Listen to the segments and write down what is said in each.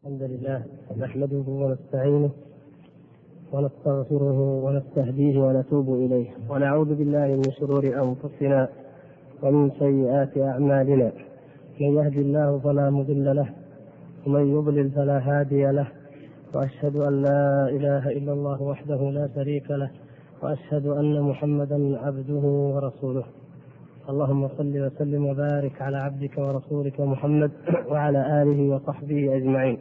الحمد لله نحمده ونستعينه ونستغفره ونستهديه ونتوب إليه ونعوذ بالله من شرور أنفسنا ومن سيئات أعمالنا. من يهدي الله فلا مضل له ومن يضلل فلا هادي له، وأشهد أن لا إله إلا الله وحده لا شريك له، وأشهد أن محمدا عبده ورسوله. اللهم صل وسلم وبارك على عبدك ورسولك محمد وعلى آله وصحبه أجمعين.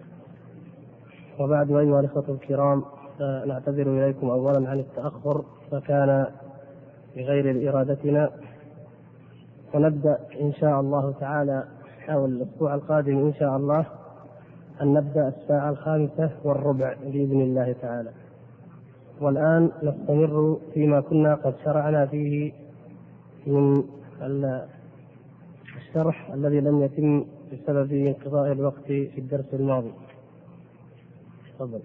وبعد، أيها الإخوة الكرام، نعتذر إليكم أولا عن التأخر، فكان بغير إرادتنا، ونبدأ إن شاء الله تعالى حول الأسبوع القادم إن شاء الله أن نبدأ الساعة 5:15 بإذن الله تعالى. والآن نستمر فيما كنا قد شرعنا فيه من الشرح الذي لم يتم بسبب انقضاء الوقت في الدرس الماضي. تفضل.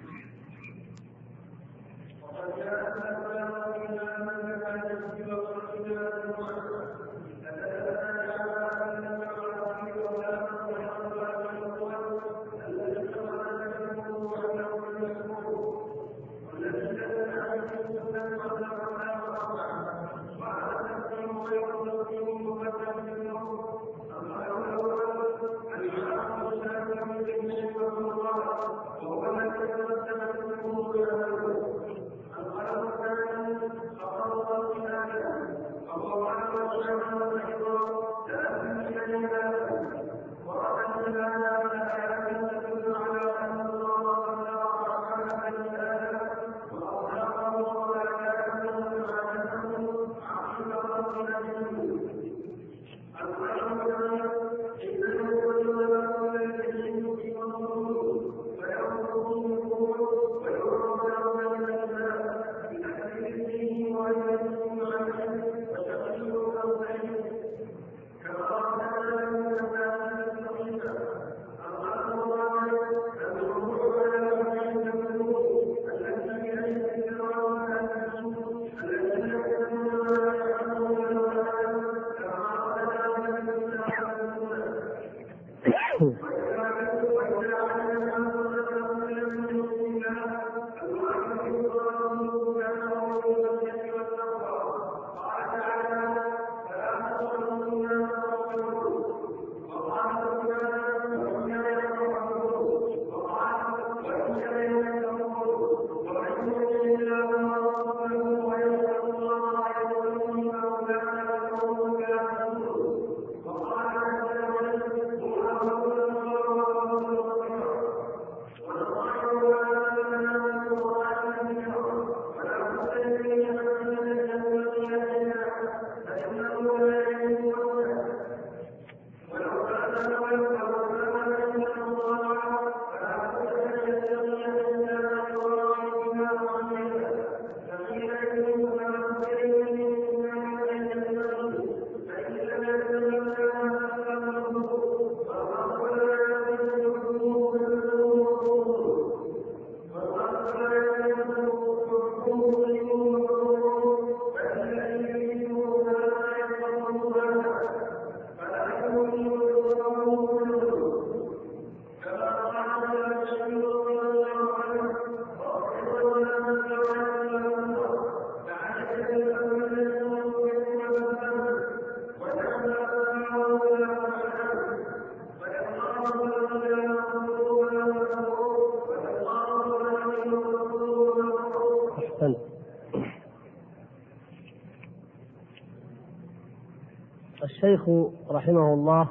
الشيخ رحمه الله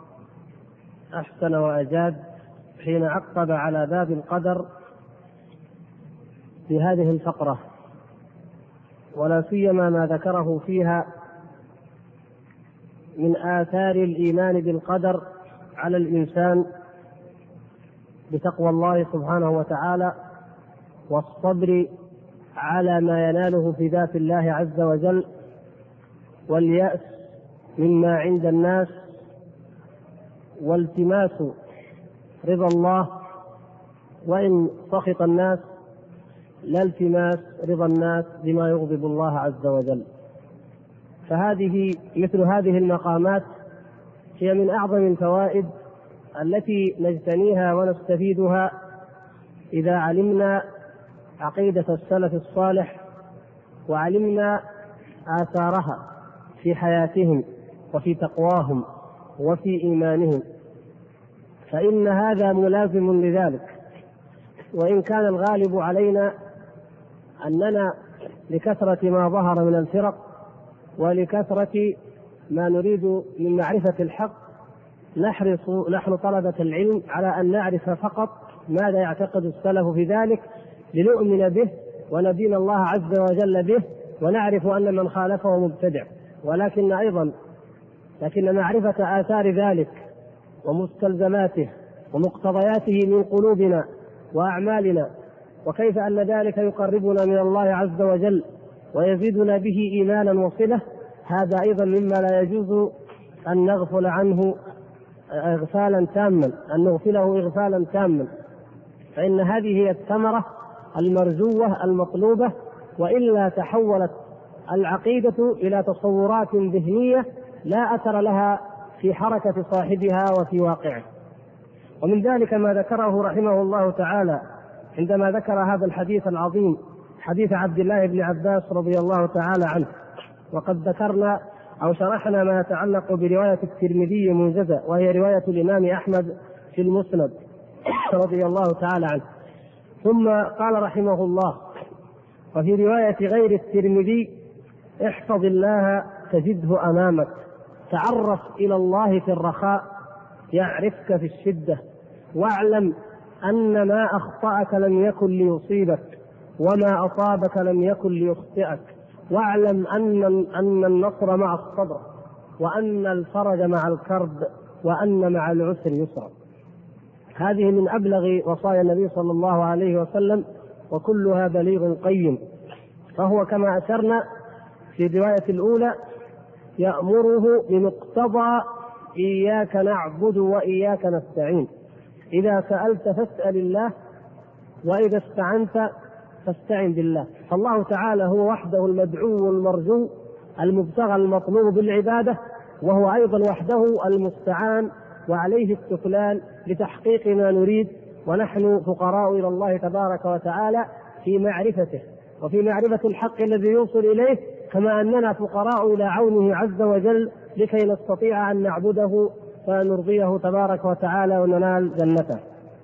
أحسن وأجاد حين عقب على باب القدر في هذه الفقرة، ولا سيما ما ذكره فيها من آثار الإيمان بالقدر على الإنسان بتقوى الله سبحانه وتعالى، والصبر على ما يناله في ذات الله عز وجل، واليأس مما عند الناس، والتماس رضا الله وإن سخط الناس، لا التماس رضا الناس بما يغضب الله عز وجل. فهذه مثل هذه المقامات هي من أعظم الفوائد التي نجتنيها ونستفيدها إذا علمنا عقيدة السلف الصالح وعلمنا آثارها في حياتهم وفي تقواهم وفي إيمانهم، فإن هذا ملازم لذلك. وإن كان الغالب علينا أننا لكثرة ما ظهر من الفرق ولكثرة ما نريد من معرفة الحق نحرص نحن طلبة العلم على أن نعرف فقط ماذا يعتقد السلف في ذلك لنؤمن به وندين الله عز وجل به ونعرف أن من خالفه مبتدع. لكن معرفة آثار ذلك ومستلزماته ومقتضياته من قلوبنا وأعمالنا وكيف أن ذلك يقربنا من الله عز وجل ويزيدنا به إيمانا وصلة، هذا أيضا مما لا يجوز أن نغفل عنه إغفالا تاما، أن نغفله إغفالا تاما، فإن هذه هي الثمرة المرجوة المطلوبة، وإلا تحولت العقيدة إلى تصورات ذهنية لا أثر لها في حركة صاحبها وفي واقعه. ومن ذلك ما ذكره رحمه الله تعالى عندما ذكر هذا الحديث العظيم، حديث عبد الله بن عباس رضي الله تعالى عنه. وقد ذكرنا أو شرحنا ما يتعلق برواية الترمذي موجزة، وهي رواية الإمام أحمد في المسند رضي الله تعالى عنه. ثم قال رحمه الله: وفي رواية غير الترمذي: احفظ الله تجده أمامك، تعرف إلى الله في الرخاء يعرفك في الشدة، واعلم أن ما أخطأك لم يكن ليصيبك وما أصابك لم يكن ليخطئك، واعلم أن النصر مع الصبر وأن الفرج مع الكرب وأن مع العسر يسرا. هذه من أبلغ وصايا النبي صلى الله عليه وسلم، وكلها بليغ قيم. فهو كما أشرنا في الرواية الأولى يأمره بمقتضى إياك نعبد وإياك نستعين. إذا سألت فاسأل الله، وإذا استعنت فاستعن بالله. فالله تعالى هو وحده المدعو المرجو المبتغى المطلوب بالعبادة، وهو أيضا وحده المستعان وعليه السكلان لتحقيق ما نريد، ونحن فقراء إلى الله تبارك وتعالى في معرفته وفي معرفة الحق الذي يوصل إليه، كما أننا فقراء إلى عونه عز وجل لكي نستطيع أن نعبده فنرضيه تبارك وتعالى وننال جنته.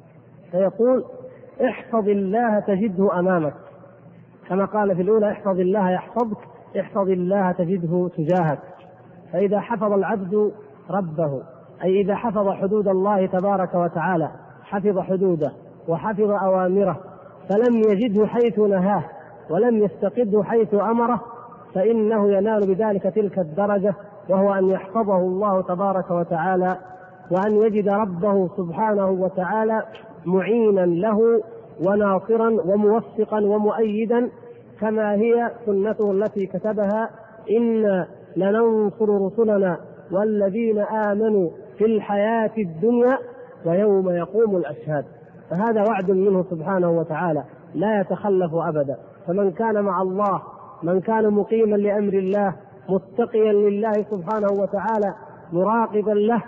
فيقول: احفظ الله تجده أمامك، كما قال في الأولى: احفظ الله يحفظك، احفظ الله تجده تجاهك. فإذا حفظ العبد ربه، أي إذا حفظ حدود الله تبارك وتعالى، حفظ حدوده وحفظ أوامره، فلم يجده حيث نهاه ولم يستقده حيث أمره، فإنه ينال بذلك تلك الدرجة، وهو أن يحفظه الله تبارك وتعالى، وأن يجد ربه سبحانه وتعالى معينا له وناصرا وموفقا ومؤيدا، كما هي سنته التي كتبها: إنا لننصر رسلنا والذين آمنوا في الحياة الدنيا ويوم يقوم الأشهاد. فهذا وعد منه سبحانه وتعالى لا يتخلف أبدا. فمن كان مع الله، من كان مقيما لأمر الله، متقيا لله سبحانه وتعالى، مراقبا له،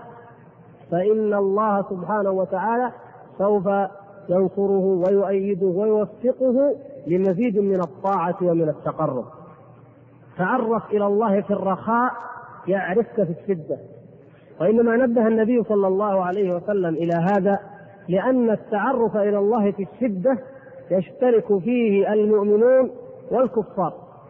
فإن الله سبحانه وتعالى سوف ينصره ويؤيده ويوفقه لمزيد من الطاعة ومن التقرب. تعرف إلى الله في الرخاء يعرفك في الشدة. وإنما نبه النبي صلى الله عليه وسلم إلى هذا لأن التعرف إلى الله في الشدة يشترك فيه المؤمنون والكفار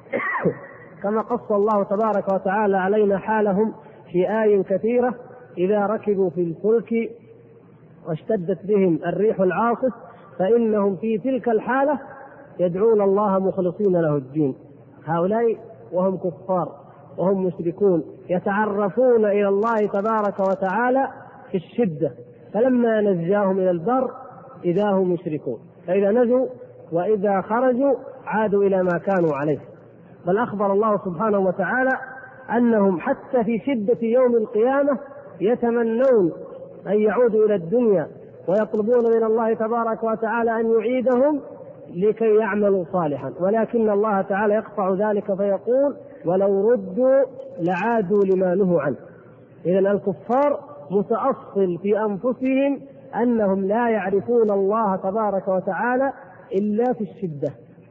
كما قص الله تبارك وتعالى علينا حالهم في آي كثيرة: إذا ركبوا في الفلك واشتدت بهم الريح العاصف فإنهم في تلك الحالة يدعون الله مخلصين له الدين. هؤلاء وهم كفار وهم مشركون يتعرفون إلى الله تبارك وتعالى في الشدة، فلما نجاهم إلى البر إذا هم مشركون، فإذا نجوا وإذا خرجوا عادوا إلى ما كانوا عليه. بل أخبر الله سبحانه وتعالى أنهم حتى في شدة يوم القيامة يتمنون أن يعودوا إلى الدنيا ويطلبون من الله تبارك وتعالى أن يعيدهم لكي يعملوا صالحا، ولكن الله تعالى يقطع ذلك فيقول: ولو ردوا لعادوا لما نهوا عنه. إذن الكفار متأصل في أنفسهم أنهم لا يعرفون الله تبارك وتعالى إلا في الشدة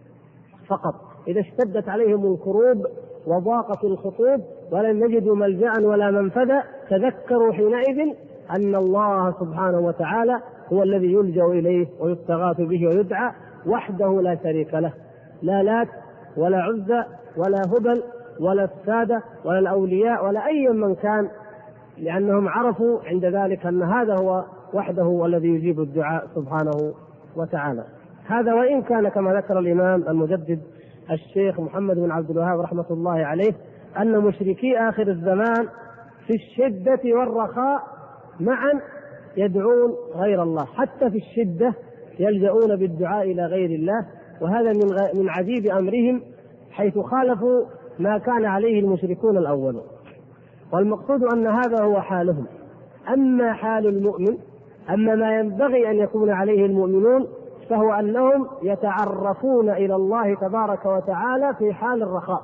فقط. إذا اشتدت عليهم الكروب وضاقت الخطوب ولم يجدوا ملجأ ولا منفذا تذكروا حينئذ أن الله سبحانه وتعالى هو الذي يلجأ إليه ويستغاث به ويدعى وحده لا شريك له، لا لات ولا عزى ولا هبل ولا السادة ولا الأولياء ولا أي من كان، لأنهم عرفوا عند ذلك أن هذا هو وحده والذي يجيب الدعاء سبحانه وتعالى. هذا وإن كان كما ذكر الإمام المجدد الشيخ محمد بن عبد الوهاب رحمة الله عليه أن مشركي آخر الزمان في الشدة والرخاء معا يدعون غير الله، حتى في الشدة يلجؤون بالدعاء إلى غير الله، وهذا من عجيب أمرهم حيث خالفوا ما كان عليه المشركون الأولون. والمقصود أن هذا هو حالهم. أما حال المؤمن، أما ما ينبغي أن يكون عليه المؤمنون، فهو أنهم يتعرفون إلى الله تبارك وتعالى في حال الرخاء،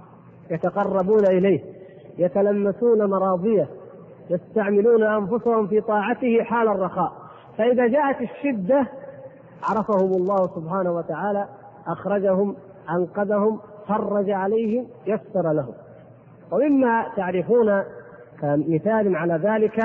يتقربون إليه، يتلمسون مراضيه، يستعملون أنفسهم في طاعته حال الرخاء. فإذا جاءت الشدة عرفهم الله سبحانه وتعالى، أخرجهم، أنقذهم، فرج عليهم، يسر لهم. ومما تعرفون كمثال على ذلك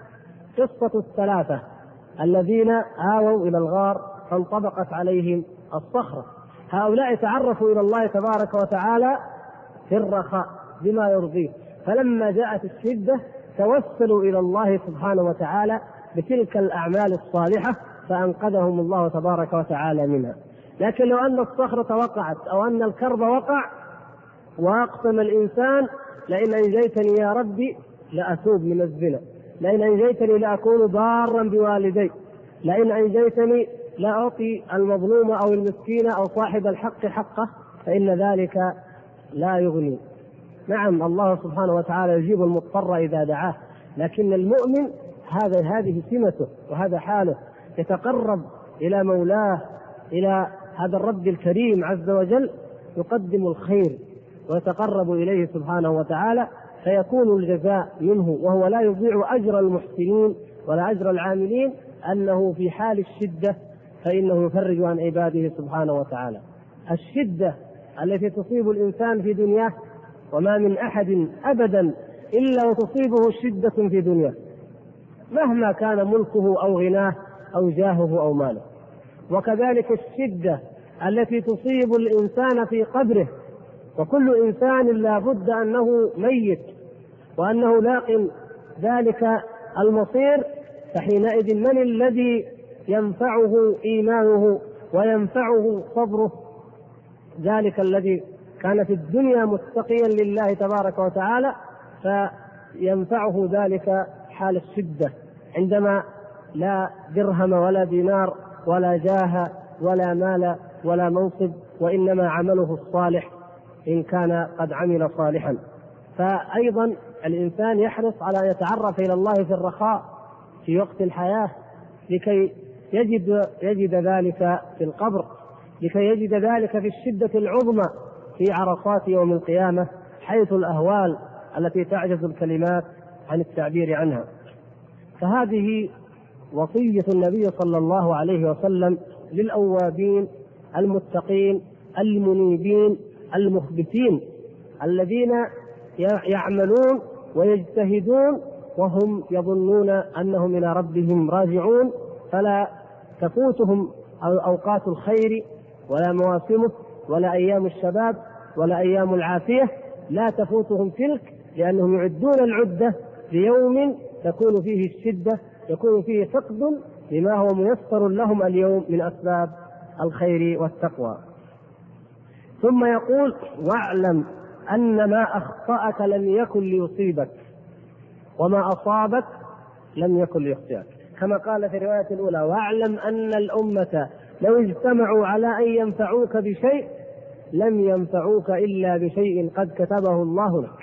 قصة الثلاثة الذين آووا إلى الغار فانطبقت عليهم الصخرة. هؤلاء تعرفوا إلى الله تبارك وتعالى في الرخاء بما يرضيه، فلما جاءت الشدة توسلوا إلى الله سبحانه وتعالى بتلك الأعمال الصالحة فأنقذهم الله تبارك وتعالى منها. لكن لو أن الصخرة وقعت أو أن الكرب وقع وأقسم الإنسان لئن أنجيتني يا ربي لأتوب من الزنا، لئن أنجيتني لأكون ضارا بوالدي، لئن أنجيتني لأعطي المظلوم أو المسكين أو صاحب الحق حقه، فإن ذلك لا يغني. نعم الله سبحانه وتعالى يجيب المضطر إذا دعاه، لكن المؤمن هذه سمته وهذا حاله، يتقرب إلى مولاه، إلى هذا الرب الكريم عز وجل، يقدم الخير ويتقرب إليه سبحانه وتعالى، فيكون الجزاء منه، وهو لا يضيع أجر المحسنين ولا أجر العاملين، أنه في حال الشدة فإنه يفرج عن عباده سبحانه وتعالى. الشدة التي تصيب الإنسان في دنياه، وما من أحد أبدا إلا وتصيبه شدة في دنياه مهما كان ملكه أو غناه أو جاهه أو ماله. وكذلك الشدة التي تصيب الإنسان في قبره، وكل إنسان لا بد أنه ميت وأنه لاق ذلك المصير، فحينئذ من الذي ينفعه إيمانه وينفعه صبره؟ ذلك الذي كان في الدنيا متقيا لله تبارك وتعالى، فينفعه ذلك حال الشدة، عندما لا درهم ولا دينار ولا جاه ولا مال ولا منصب، وإنما عمله الصالح إن كان قد عمل صالحا. فأيضا الإنسان يحرص على أن يتعرف إلى الله في الرخاء في وقت الحياة، لكي يجد ذلك في القبر، لكي يجد ذلك في الشدة العظمى في عرصات يوم القيامة، حيث الأهوال التي تعجز الكلمات عن التعبير عنها. فهذه وصية النبي صلى الله عليه وسلم للأوابين المتقين المنيبين المخبتين، الذين يعملون ويجتهدون وهم يظنون أنهم إلى ربهم راجعون، فلا تفوتهم أوقات الخير ولا مواسمه ولا أيام الشباب ولا أيام العافية، لا تفوتهم تلك، لأنهم يعدون العدة ليوم تكون فيه الشدة، يكون فيه فقد لما هو ميسر لهم اليوم من أسباب الخير والتقوى. ثم يقول: واعلم أن ما أخطأك لم يكن ليصيبك وما أصابك لم يكن ليخطئك، كما قال في الرواية الأولى: واعلم أن الأمة لو اجتمعوا على أن ينفعوك بشيء لم ينفعوك إلا بشيء قد كتبه الله لك،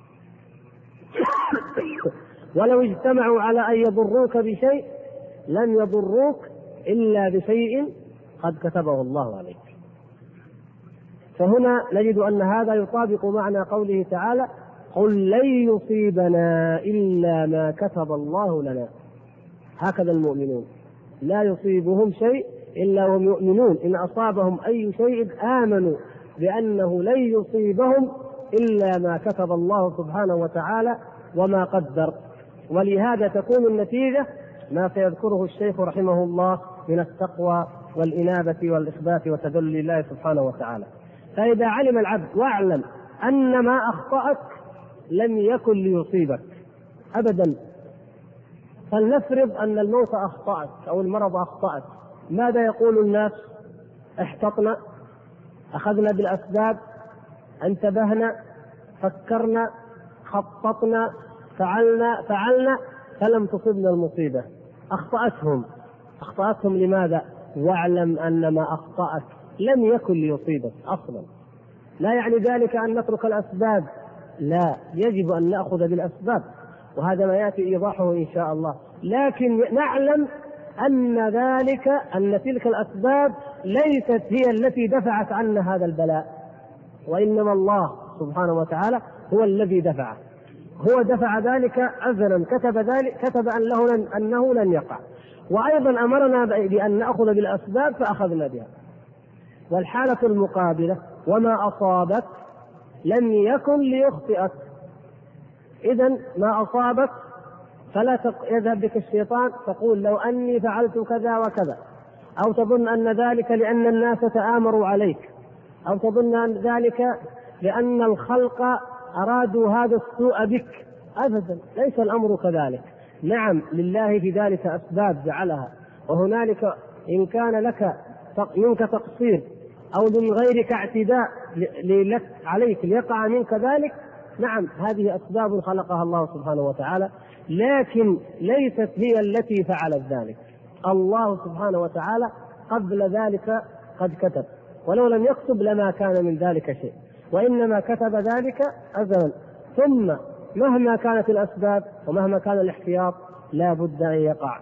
ولو اجتمعوا على أن يضروك بشيء لم يضروك إلا بشيء قد كتبه الله عليك. فهنا نجد أن هذا يطابق معنى قوله تعالى: قل لن يصيبنا إلا ما كتب الله لنا. هكذا المؤمنون لا يصيبهم شيء إلا وهم يؤمنون، إن أصابهم أي شيء آمنوا بأنه لن يصيبهم إلا ما كتب الله سبحانه وتعالى وما قدر. ولهذا تكون النتيجة ما سيذكره الشيخ رحمه الله من التقوى والإنابة والإخبات وتذلل الله سبحانه وتعالى. فإذا علم العبد واعلم أن ما أخطأك لم يكن ليصيبك أبدا. فلنفرض أن الموت أخطأك أو المرض أخطأك، ماذا يقول الناس؟ احتطنا، أخذنا بالأسباب، انتبهنا، فكرنا، خططنا، فعلنا فلم تصبنا المصيبة. أخطأتهم لماذا؟ واعلم أن ما أخطأك لم يكن ليصيبك أصلا. لا يعني ذلك أن نترك الأسباب، لا، يجب أن نأخذ بالأسباب، وهذا ما يأتي إيضاحه إن شاء الله. لكن نعلم أن تلك الأسباب ليست هي التي دفعت عنا هذا البلاء، وإنما الله سبحانه وتعالى هو الذي دفعه. هو دفع ذلك أزلا، كتب أنه لن يقع، وأيضا أمرنا بأن نأخذ بالأسباب فأخذنا بها. والحالة المقابلة: وما أصابك لم يكن ليخطئك. إذن ما أصابك فلا يذهب بك الشيطان تقول لو أني فعلت كذا وكذا، أو تظن أن ذلك لأن الناس تآمروا عليك، أو تظن أن ذلك لأن الخلق أرادوا هذا السوء بك. أبدا، ليس الأمر كذلك. نعم، لله في ذلك أسباب جعلها، وهنالك إن كان لك منك تقصير أو من غيرك اعتداء عليك ليقع منك ذلك، نعم، هذه أسباب خلقها الله سبحانه وتعالى، لكن ليست هي التي فعلت ذلك. الله سبحانه وتعالى قبل ذلك قد كتب، ولو لم يكتب لما كان من ذلك شيء، وإنما كتب ذلك أزلا. ثم مهما كانت الأسباب ومهما كان الاحتياط لا بد أن يقع.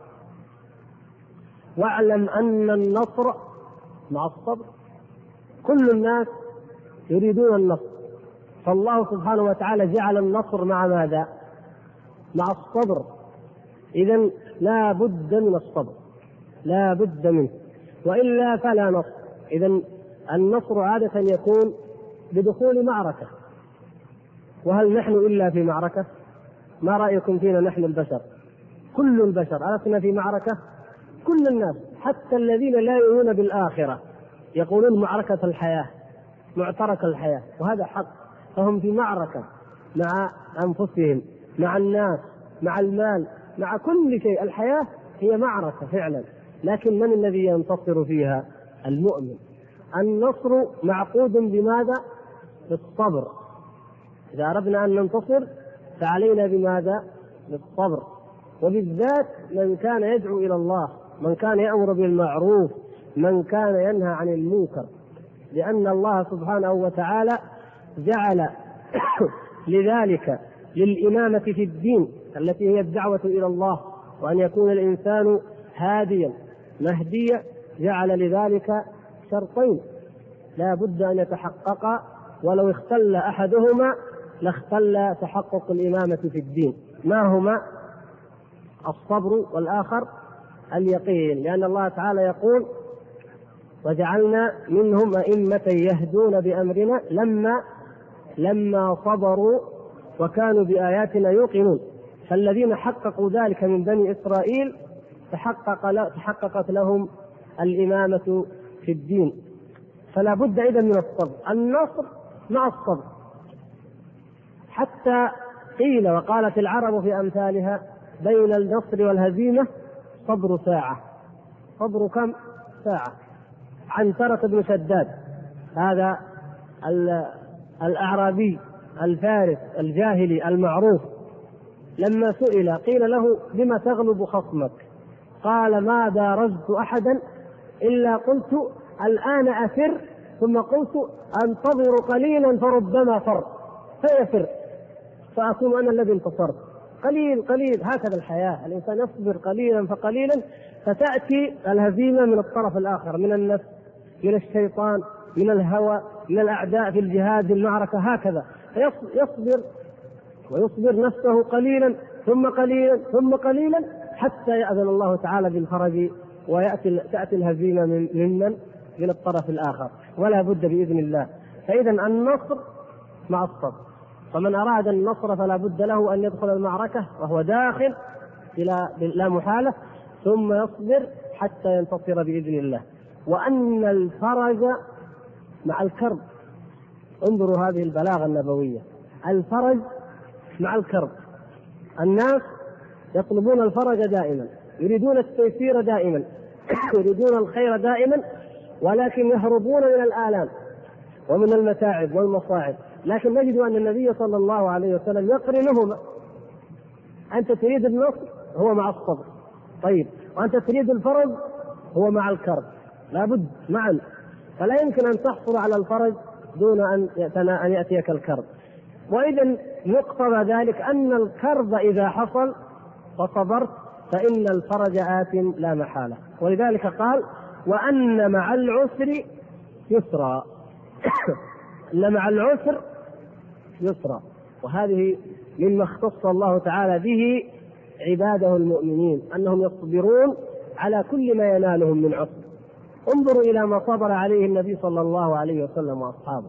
واعلم أن النصر مع الصبر. كل الناس يريدون النصر، فالله سبحانه وتعالى جعل النصر مع ماذا؟ مع الصبر. إذن لا بد من الصبر، لا بد منه، وإلا فلا نصر. إذن النصر عادة يكون بدخول معركة، وهل نحن إلا في معركة؟ ما رأيكم فينا نحن البشر؟ كل البشر ألسنا في معركة؟ كل الناس، حتى الذين لا يؤمنون بالآخرة يقولون معركة الحياة، معترك الحياة، وهذا حق. فهم في معركة مع أنفسهم، مع الناس، مع المال، مع كل شيء. الحياة هي معركة فعلا، لكن من الذي ينتصر فيها؟ المؤمن. النصر معقود بماذا؟ بالصبر. إذا أردنا أن ننتصر فعلينا بماذا؟ بالصبر. وبالذات من كان يدعو إلى الله، من كان يأمر بالمعروف، من كان ينهى عن المنكر، لأن الله سبحانه وتعالى جعل لذلك للإمامة في الدين التي هي الدعوة إلى الله، وأن يكون الإنسان هاديا مهديا، جعل لذلك شرطين لا بد أن يتحققا، ولو اختل أحدهما لاختل تحقق الإمامة في الدين. ما هما؟ الصبر، والآخر اليقين، لأن الله تعالى يقول: وجعلنا منهم أئمة يهدون بأمرنا لما صبروا وكانوا بآياتنا يوقنون. فالذين حققوا ذلك من بني إسرائيل تحققت لهم الإمامة في الدين. فلا بد إذن من الصبر، النصر مع الصبر. حتى قيل وقالت العرب في أمثالها: بين النصر والهزيمة صبر ساعة. صبر كم ساعة؟ عنترة بن شداد هذا الأعرابي الفارس الجاهلي المعروف، لما سئل قيل له: بما تغلب خصمك؟ قال: ما بارزت أحدا إلا قلت الآن أفر، ثم قلت أنتظر قليلا فربما فر فيفر فأكون أنا الذي انتصرت. قليل قليل، هكذا الحياة، الإنسان يصبر قليلا فقليلا فتأتي الهزيمة من الطرف الآخر، من النفس، من الشيطان، من الهوى، من الأعداء في الجهاد، في المعركة، هكذا. يصبر ويصبر نفسه قليلا ثم قليلا ثم قليلا حتى يأذن الله تعالى بالفرج وتأتي الهزيمة من الطرف الآخر، ولا بد بإذن الله. فإذا النصر مع الصبر، فمن أراد النصر فلا بد له أن يدخل المعركة وهو داخل لا محالة، ثم يصبر حتى ينتصر بإذن الله. وأن الفرج مع الكرب، انظروا هذه البلاغة النبوية، الفرج مع الكرب. الناس يطلبون الفرج دائما، يريدون التيسير دائما، يريدون الخير دائما، ولكن يهربون من الآلام ومن المتاعب والمصاعب. لكن نجد أن النبي صلى الله عليه وسلم يقرنهما، أنت تريد النصر هو مع الصبر، طيب، وأنت تريد الفرج هو مع الكرب، لابد معا. فلا يمكن أن تحصل على الفرج دون أن يأتيك الكرب. وإذا مقتضى ذلك أن الكرب إذا حصل وصبرت فإن الفرج آت لا محالة. ولذلك قال وأن مع العسر يسرا إن مع العسر يسرا. وهذه مما اختص الله تعالى به عباده المؤمنين، أنهم يصبرون على كل ما ينالهم من عسر. انظروا إلى ما صبر عليه النبي صلى الله عليه وسلم وأصحابه.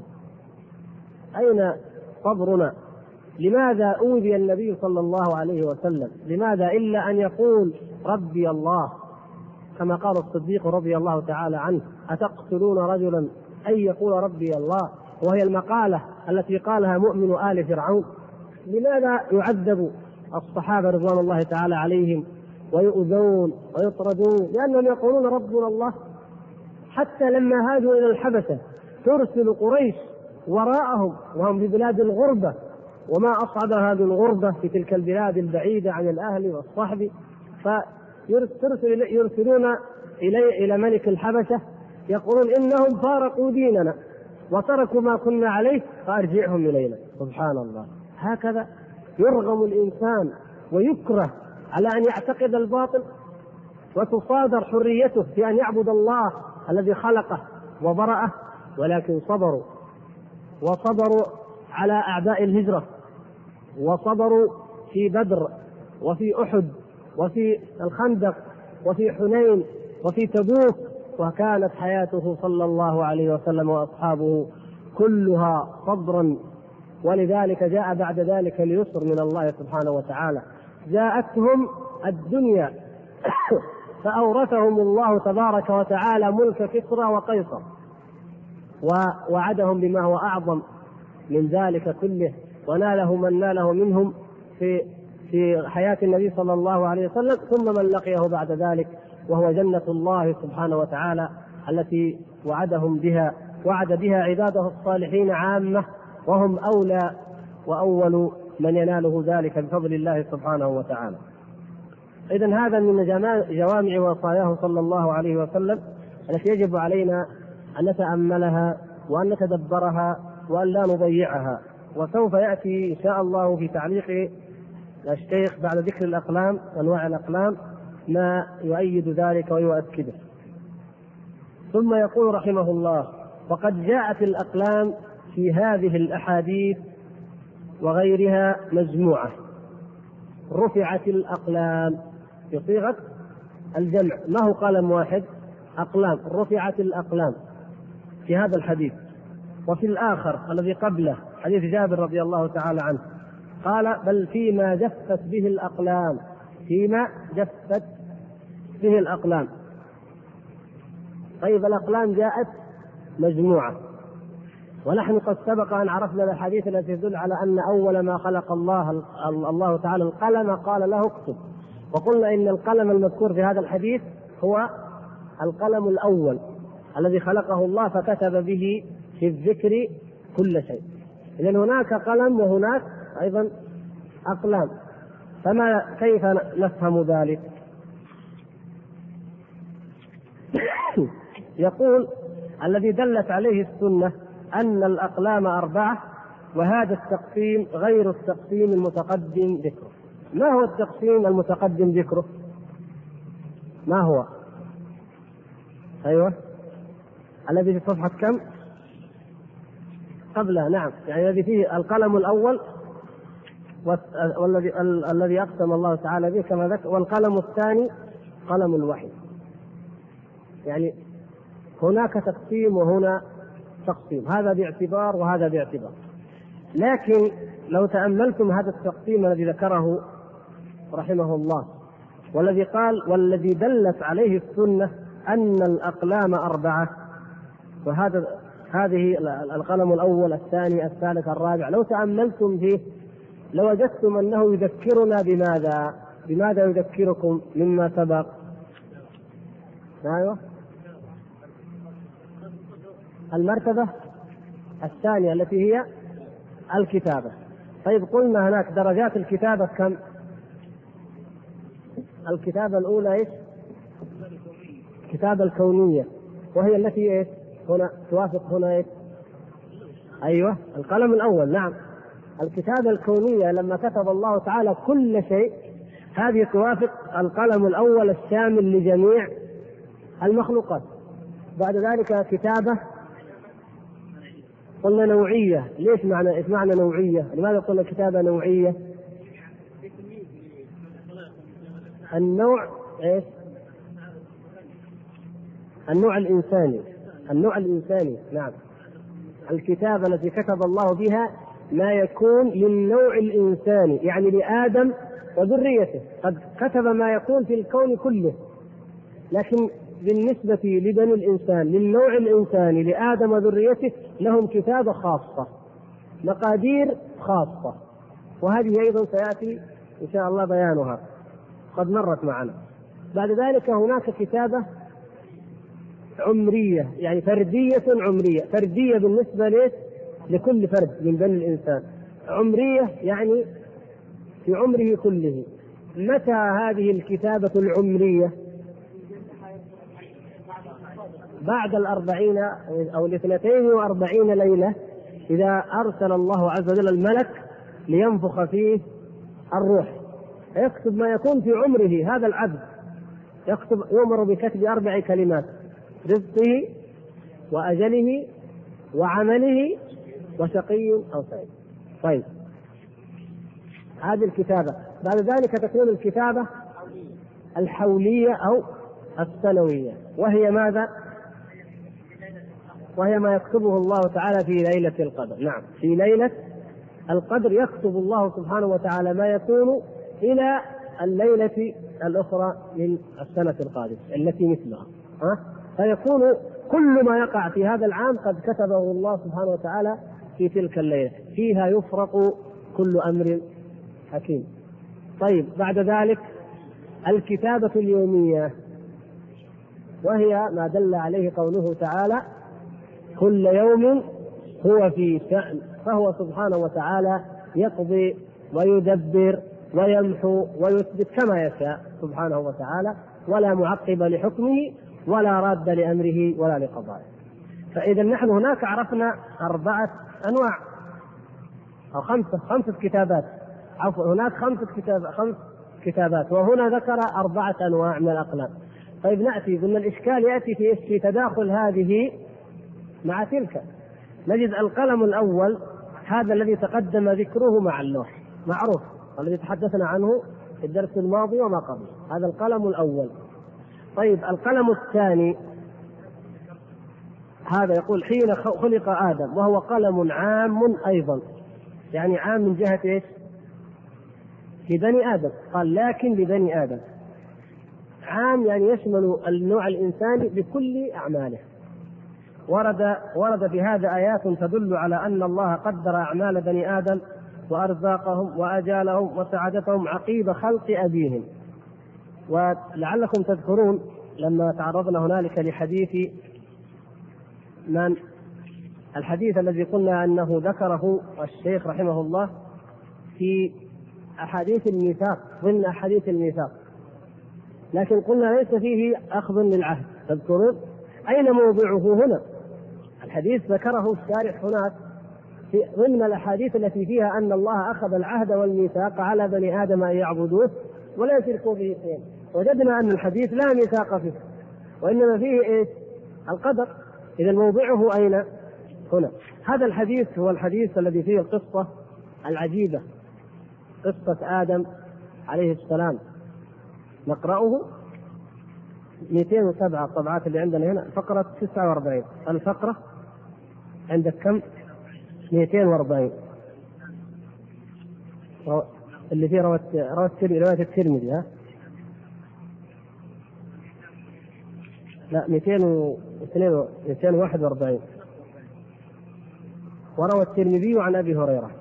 أين صبرنا؟ لماذا أوذي النبي صلى الله عليه وسلم؟ لماذا إلا أن يقول ربي الله، كما قال الصديق رضي الله تعالى عنه أتقتلون رجلا أن يقول ربي الله، وهي المقالة التي قالها مؤمن آل فرعون. لماذا يعذب الصحابة رضوان الله تعالى عليهم ويؤذون ويطردون؟ لأنهم يقولون ربنا الله. حتى لما هاجوا إلى الحبشة ترسل قريش وراءهم وهم في بلاد الغربة، وما أصعب هذه الغربة في تلك البلاد البعيدة عن الأهل والصحب، فيرسلون إلى ملك الحبشة يقولون إنهم فارقوا ديننا وتركوا ما كنا عليه فأرجعهم إلينا. سبحان الله، هكذا يرغم الإنسان ويكره على أن يعتقد الباطل، وتصادر حريته في أن يعبد الله الذي خلقه وبرأه. ولكن وصبروا على أعداء الهجرة، وصبروا في بدر وفي أحد وفي الخندق وفي حنين وفي تبوك، وكانت حياته صلى الله عليه وسلم وأصحابه كلها صبرا. ولذلك جاء بعد ذلك اليسر من الله سبحانه وتعالى، جاءتهم الدنيا فأورثهم الله تبارك وتعالى ملك كسرى وقيصر، ووعدهم بما هو أعظم من ذلك كله، وناله من ناله منهم في حياة النبي صلى الله عليه وسلم، ثم من لقيه بعد ذلك، وهو جنة الله سبحانه وتعالى التي وعد بها عباده الصالحين عامة، وهم أولى وأول من يناله ذلك بفضل الله سبحانه وتعالى. إذن هذا من جوامع وصاياه صلى الله عليه وسلم التي يجب علينا أن نتأملها وأن نتدبرها وأن لا نضيعها. وسوف يأتي إن شاء الله في تعليق الشيخ بعد ذكر الأقلام، أنواع الأقلام، ما يؤيد ذلك ويؤكده. ثم يقول رحمه الله وقد جاءت الأقلام في هذه الأحاديث وغيرها مجموعة. رفعت الأقلام في صيغة الجمع، ما هو قلم واحد، أقلام. رفعت الأقلام في هذا الحديث. وفي الآخر الذي قبله حديث جابر رضي الله تعالى عنه قال بل فيما جفت به الأقلام، فيما جفت به الأقلام. طيب الأقلام جاءت مجموعة، ونحن قد سبق أن عرفنا الحديث التي تدل على أن أول ما خلق الله تعالى القلم قال له اكتب، وقلنا إن القلم المذكور في هذا الحديث هو القلم الأول الذي خلقه الله فكتب به في الذكر كل شيء. إذن هناك قلم وهناك أيضا أقلام، كيف نفهم ذلك؟ يقول الذي دلت عليه السنة أن الأقلام 4، وهذا التقسيم غير التقسيم المتقدم ذكره. ما هو التقسيم المتقدم ذكره؟ ما هو؟ أيوة، الذي في صفحة كم؟ قبله، نعم، يعني الذي فيه القلم الأول الذي أقسم الله تعالى به كما ذكر. والقلم الثاني قلم الوحي. يعني هناك تقسيم وهنا تقسيم، هذا باعتبار وهذا باعتبار. لكن لو تأملتم هذا التقسيم الذي ذكره رحمه الله، والذي قال والذي دلت عليه السنة أن الأقلام 4، هذه القلم الأول الثاني الثالث الرابع، لو تأملتم فيه لوجدتم أنه يذكرنا بماذا يذكركم مما سبق؟ أيوه، المرتبة الثانية التي هي الكتابة. طيب قلنا هناك درجات الكتابة كم؟ الكتابة الأولى إيش؟ الكتابة الكونية، وهي التي إيش؟ هنا توافق هنا إيش؟ أيوة القلم الأول. نعم، الكتابة الكونية لما كتب الله تعالى كل شيء، هذه توافق القلم الأول الشامل لجميع المخلوقات. بعد ذلك كتابة قلنا نوعية. ليش معنى نوعية؟ لماذا قلنا كتابة نوعية؟ النوع ايش؟ النوع الإنساني. نعم، الكتابة التي كتب الله بها ما يكون للنوع الإنساني، يعني لآدم وذريته. قد كتب ما يكون في الكون كله، لكن بالنسبة لبني الإنسان للنوع الإنساني لآدم وذريته لهم كتابة خاصة، مقادير خاصة، وهذه أيضا سيأتي إن شاء الله بيانها، قد مرت معنا. بعد ذلك هناك كتابة عمرية، يعني فردية عمرية، فردية بالنسبة لكل فرد من بني الإنسان، عمرية يعني في عمره كله. متى هذه الكتابة العمرية؟ بعد 40 أو 42 ليلة، إذا أرسل الله عز وجل الملك لينفخ فيه الروح، يكتب ما يكون في عمره هذا العبد، يؤمر بكتب 4 كلمات: رزقه وأجله وعمله وشقي أو سعيد. طيب هذه الكتابة. بعد ذلك تكون الكتابة الحولية أو السنوية، وهي ماذا؟ وهي ما يكتبه الله تعالى في ليلة القدر. نعم، في ليلة القدر يكتب الله سبحانه وتعالى ما يكون إلى الليلة الأخرى من السنة القادمة التي مثلها، فيكون كل ما يقع في هذا العام قد كتبه الله سبحانه وتعالى في تلك الليلة، فيها يفرق كل أمر حكيم. طيب بعد ذلك الكتابة اليومية، وهي ما دل عليه قوله تعالى: كل يوم هو في شأن. فهو سبحانه وتعالى يقضي ويدبر ويمحو ويثبت كما يشاء سبحانه وتعالى، ولا معقب لحكمه ولا راد لأمره ولا لقضائه. فإذا نحن هناك عرفنا 4 أنواع أو 5 كتابات، عفوا هناك 5 كتابات، وهنا ذكر 4 أنواع من الأقلام. طيب نأتي، قلنا الإشكال يأتي في تداخل هذه مع تلك. نجد القلم الأول هذا الذي تقدم ذكره مع اللوح، معروف الذي تحدثنا عنه في الدرس الماضي وما قبل، هذا القلم الأول. طيب القلم الثاني هذا يقول حين خلق آدم، وهو قلم عام أيضا، يعني عام من جهة إيش؟ لبني آدم، قال لكن لبني آدم، عام يعني يشمل النوع الإنساني بكل أعماله. ورد بهذا آيات تدل على أن الله قدر أعمال بني آدم وأرزاقهم وأجالهم وسعادتهم عقيب خلق أبيهم. ولعلكم تذكرون لما تعرضنا هنالك لحديث من الحديث الذي قلنا أنه ذكره الشيخ رحمه الله في أحاديث الميثاق، ضمن أحاديث الميثاق، لكن قلنا ليس فيه أخذ للعهد. تذكرون أين موضعه هنا؟ الحديث ذكره الشارح هناك في ضمن الأحاديث التي فيها أن الله أخذ العهد والميثاق على بني آدم أن يعبدوه ولا يشركوا به شيئا. وجدنا أن الحديث لا ميثاق فيه، وإنما فيه إيش؟ القدر. إذا موضعه أين؟ هنا. هذا الحديث هو الحديث الذي فيه القصة العجيبة قصة آدم عليه السلام نقرأه 207 الطبعات اللي عندنا هنا، فقرة 49 الفقرة عندك كم؟ 240 اللي فيه رواية الترمذي. ها لا 241 وروى الترمذي عن أبي هريرة.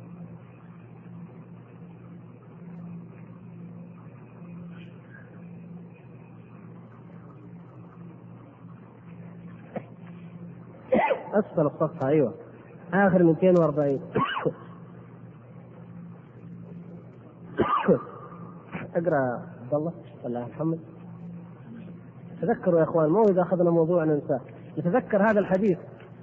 أسفل الصفحة أيوة آخر 240. اقرأ عبد الله ولا محمد. تذكروا يا اخوان، مو اذا اخذنا موضوع ننساه، نتذكر هذا الحديث.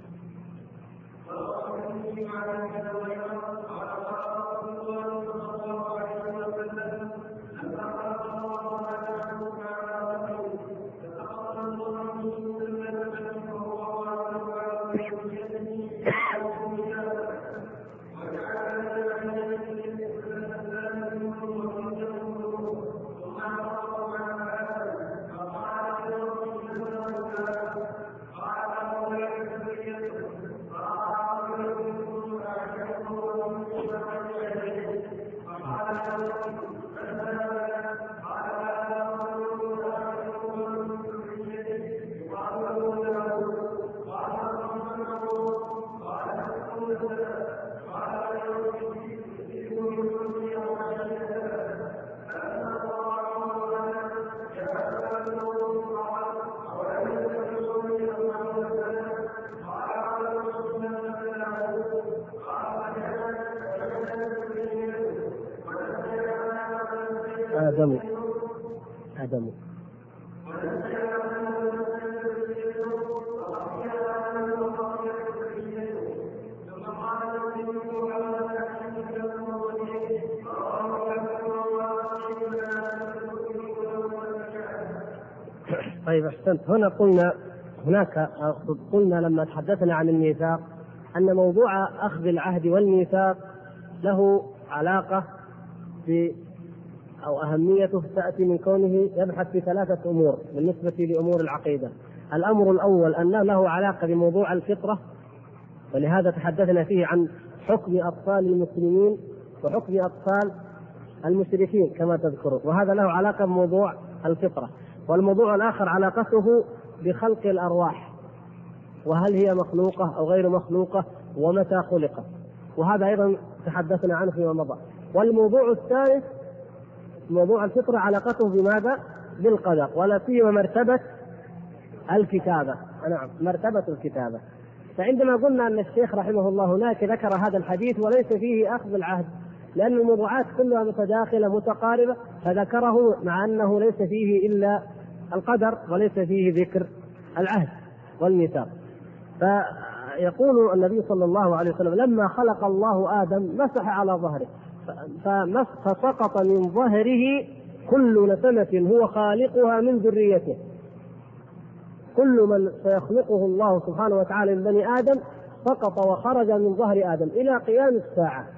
آدم طيب أحسنت. هنا قلنا لما تحدثنا عن الميثاق أن موضوع أخذ العهد والميثاق له علاقة أو أهميته تأتي من كونه يبحث في 3 أمور بالنسبة لأمور العقيدة. الأمر الأول أن له علاقة بموضوع الفطرة، ولهذا تحدثنا فيه عن حكم أطفال المسلمين وحكم أطفال المشركين كما تذكرون، وهذا له علاقة بموضوع الفطرة. والموضوع الآخر علاقته بخلق الأرواح، وهل هي مخلوقة أو غير مخلوقة ومتى خلقت، وهذا أيضا تحدثنا عنه فيما مضى. والموضوع الثالث موضوع الفطرة علاقته بماذا؟ بالقدر، ولا سيما مرتبة الكتابة. نعم مرتبة الكتابة. فعندما قلنا أن الشيخ رحمه الله هناك ذكر هذا الحديث وليس فيه أخذ العهد لأن الموضوعات كلها متداخلة متقاربة، فذكره مع أنه ليس فيه إلا القدر وليس فيه ذكر العهد والميثاق. فيقول النبي صلى الله عليه وسلم لما خلق الله آدم مسح على ظهره فسقط من ظهره كل نسمة هو خالقها من ذريته. كل من سيخلقه الله سبحانه وتعالى من بني آدم سقط وخرج من ظهر آدم إلى قيام الساعة.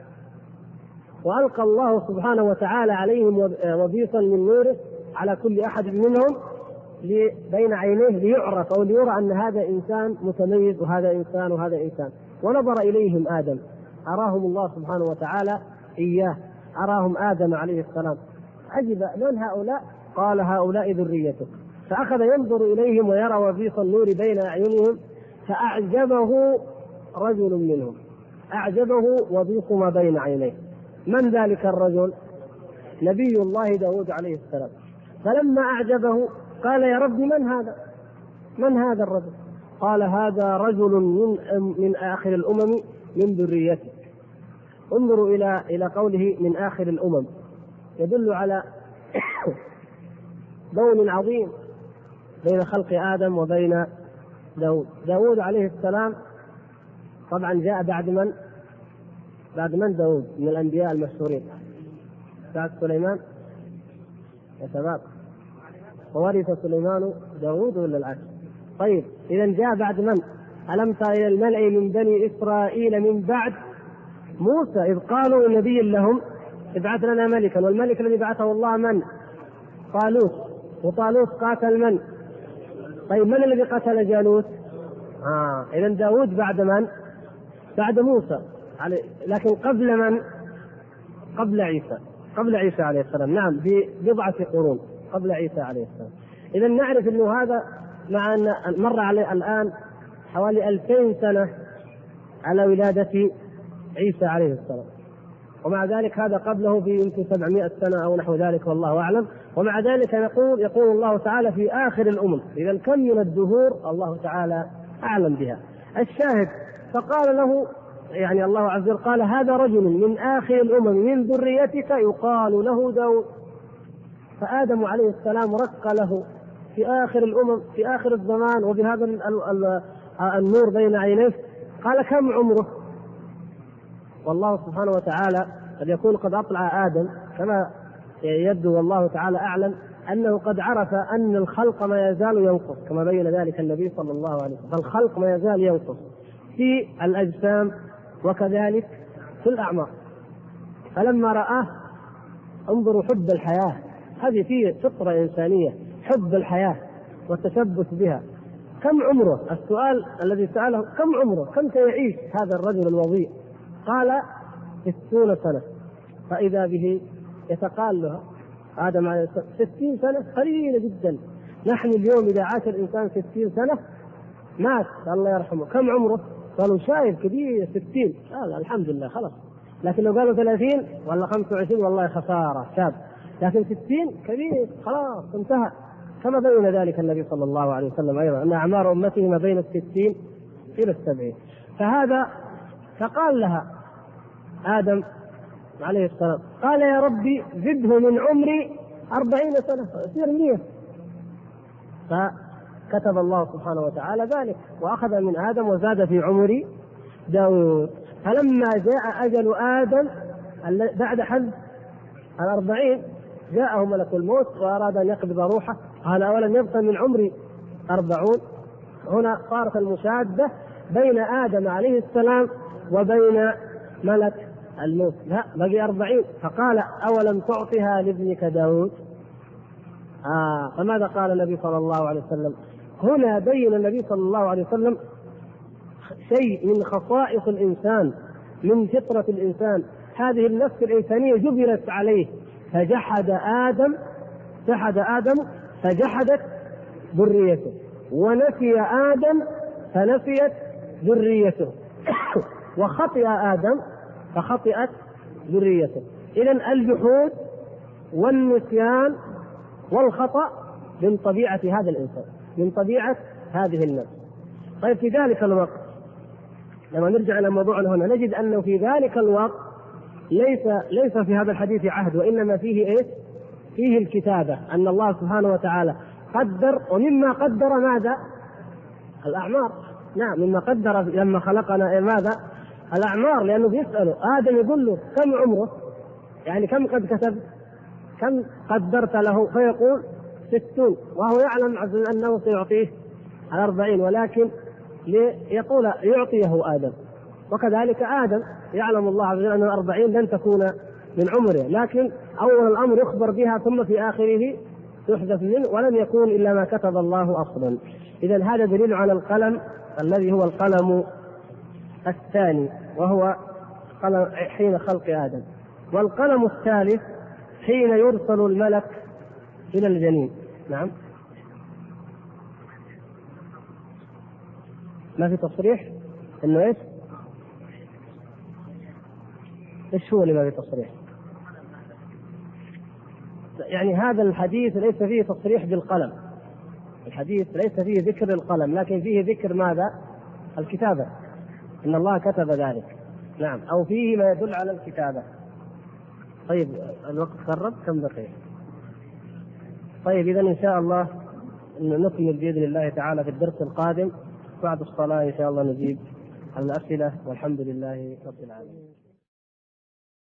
وألقى الله سبحانه وتعالى عليهم وبيصا من نوره على كل أحد منهم بين عينيه ليعرف أو ليرى أن هذا إنسان متميز وهذا إنسان وهذا إنسان. ونظر إليهم آدم أراهم الله سبحانه وتعالى إياه، أراهم آدم عليه السلام. عجب من هؤلاء؟ قال هؤلاء ذريته. فأخذ ينظر إليهم ويرى وبيص النور بين أعينهم فأعجبه رجل منهم، أعجبه وبيص ما بين عينيه. من ذلك الرجل؟ نبي الله داود عليه السلام. فلما أعجبه قال يا رب من هذا الرجل؟ قال هذا رجل من آخر الأمم من ذريته. انظروا إلى قوله من آخر الأمم، يدل على بون عظيم بين خلق آدم وبين داود عليه السلام. طبعا جاء بعد من داود من الأنبياء المشهورين؟ بعد سليمان يا شباب، وورث سليمان داود ولا العكس؟ طيب إذا جاء بعد من؟ ألم تر إلى الملأ من بني إسرائيل من بعد موسى إذ قالوا لنبي لهم ابعث لنا ملكا، والملك الذي بعثه الله من؟ طالوت، وطالوت قاتل من؟ طيب من الذي قتل جالوت؟ إذن داود بعد من؟ بعد موسى، لكن قبل من؟ قبل عيسى، قبل عيسى عليه السلام، نعم، ببضعة قرون قبل عيسى عليه السلام. إذن نعرف أنه هذا مع أن مر عليه الآن حوالي 2000 سنة على ولادة عيسى عليه السلام، ومع ذلك هذا قبله يمكن 700 سنة أو نحو ذلك والله أعلم. ومع ذلك يقول الله تعالى في آخر الأمم. إذا كم من الدهور الله تعالى أعلم بها. الشاهد فقال له يعني الله عز وجل قال هذا رجل من آخر الأمم من ذريتك يقال له داود. فآدم عليه السلام رق له في آخر الأمم في آخر الزمان وبهذا النور بين عينيه. قال كم عمره؟ والله سبحانه وتعالى قد يكون قد أطلع آدم كما يبدو والله تعالى أعلم أنه قد عرف أن الخلق ما يزال ينقص كما بين ذلك النبي صلى الله عليه وسلم. فالخلق ما يزال ينقص في الأجسام وكذلك في الأعمار. فلما رآه انظروا حب الحياة، هذه فيه فطرة إنسانية، حب الحياة والتشبث بها. كم عمره؟ السؤال الذي سأله كم عمره؟ كم سيعيش هذا الرجل الوضيء؟ قال 60 سنة. فإذا به يتقال له آدم عليه السلام 60 سنة قليلة جدا. نحن اليوم إذا عاش الإنسان 60 سنة مات الله يرحمه. كم عمره؟ قالوا شايف كبير 60. قال الحمد لله خلاص. لكن لو قالوا 30 ولا 25 والله خسارة شاب. لكن 60 كبير خلاص انتهى. كما بين ذلك النبي صلى الله عليه وسلم أيضا أن أعمار أمته ما بين 60 إلى 70. فقال لها آدم عليه السلام قال يا ربي زده من عمري 40 سنة يصير 100. فكتب الله سبحانه وتعالى ذلك وأخذ من آدم وزاد في عمر داود. فلما جاء أجل آدم بعد حد 40 جاءه ملك الموت وأراد أن يقبض روحه. قال أولم يبقى من عمري 40. هنا صارت المشادة بين آدم عليه السلام وبين ملك الموت. لا بقي 40. فقال أولم تعطها لابنك داود؟ فماذا قال النبي صلى الله عليه وسلم؟ هنا بين النبي صلى الله عليه وسلم شيء من خصائص الإنسان من فطرة الإنسان. هذه النفس الإنسانية جبلت عليه. فجحد آدم فجحدت ذريته، ونسي آدم فنسيت ذريته، وخطئ آدم فخطئت ذريته. إذن الجحود والنسيان والخطأ من طبيعة هذا الإنسان، من طبيعة هذه النفس. طيب في ذلك الوقت لما نرجع إلى موضوعنا هنا نجد أنه في ذلك الوقت ليس في هذا الحديث عهد، وإنما فيه إيه؟ فيه الكتابة. أن الله سبحانه وتعالى قدر، ومما قدر ماذا؟ الأعمار. نعم مما قدر لما خلقنا ماذا؟ الأعمار. لأنه بيسأله آدم يقول له كم عمره؟ يعني كم قد كتب؟ كم قدرت له؟ فيقول 60. وهو يعلم أنه سيعطيه 40 ولكن ليقول يعطيه آدم. وكذلك آدم يعلم الله عز وجل أن 40 لن تكون من عمره، لكن أول الأمر يخبر بها ثم في آخره يحدث منه، ولم يكون إلا ما كتب الله أصلا. إذن هذا دليل على القلم الذي هو القلم الثاني، وهو قلم حين خلق آدم. والقلم الثالث حين يرسل الملك إلى الجنين. نعم ما في تصريح إنه إيش هو اللي ما في تصريح؟ يعني هذا الحديث ليس فيه تصريح بالقلم. الحديث ليس فيه ذكر القلم، لكن فيه ذكر ماذا؟ الكتابة، إن الله كتب ذلك. نعم، أو فيه ما يدل على الكتابة. طيب الوقت قرب، كم دقيقة؟ طيب إذن إن شاء الله نكمل بإذن الله تعالى في الدرس القادم بعد الصلاة إن شاء الله نجيب الأسئلة، والحمد لله رب العالمين.